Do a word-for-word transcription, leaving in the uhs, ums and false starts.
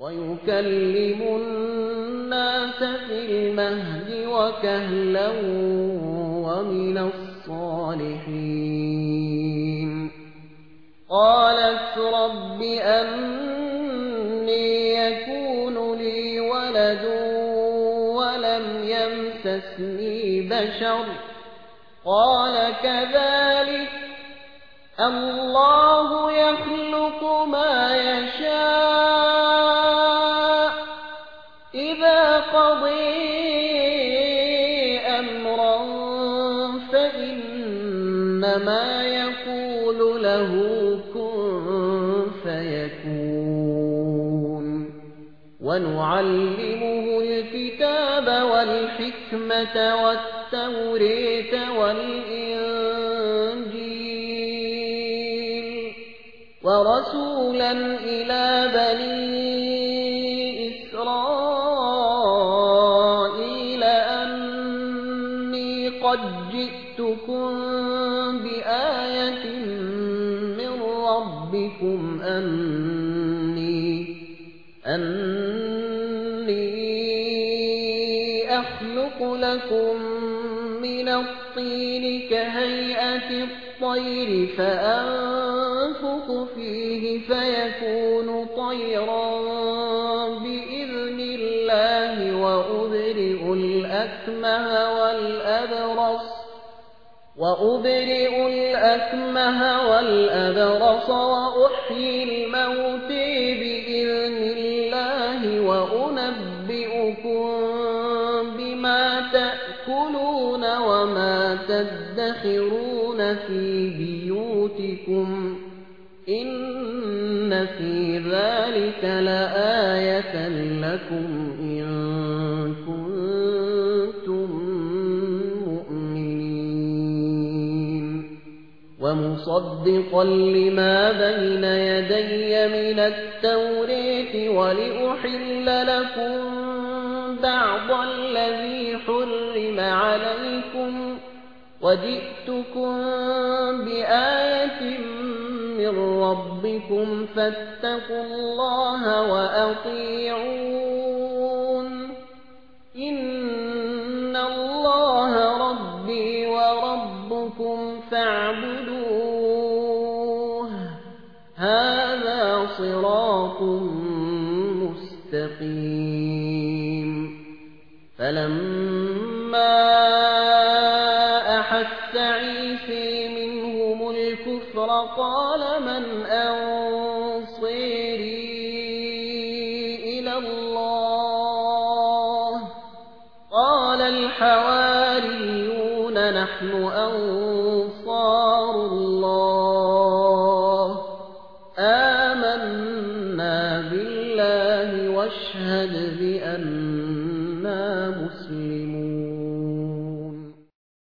ويكلم الناس في المهد وكهلا ومن الصالحين. قالت رب أني يكون لي ولد ولم يمسسني بشر قال كذلك الله يخلق ما يشاء إذا قضي أمرا فإنما يقول له كن فيكون. ونعلمه الكتاب والحكمة والتورية والإنجيل ورسولا إلى بني إسرائيل أني قد جئتكم بآية من ربكم أني أني أخلق لكم من الطين كهيئة الطير فأنفخ فيه فيكون طيرا بإذن الله وأبرئ الأكمه والأبرص وأبرئ الأكمه والأبرص وأحيي الموت بإذن الله وأنبئكم بما تأكلون وما تدخرون في بيوتكم إن في ذلك لآية لكم إن كنتم مؤمنين. ومصدقا لما بين يدي من التوراة ولأحل لكم بعض الذي حرم عليكم وجئتكم بآية من ربكم فاتقوا الله وأطيعون إن الله ربي وربكم فاعبدوه هذا صراط مستقيم. فلما أحس عيسى منهم الكفر قال من أنصيري إلى الله قال الحواريون نحن أنصار الله آمنا بالله واشهد بأننا مسلمون.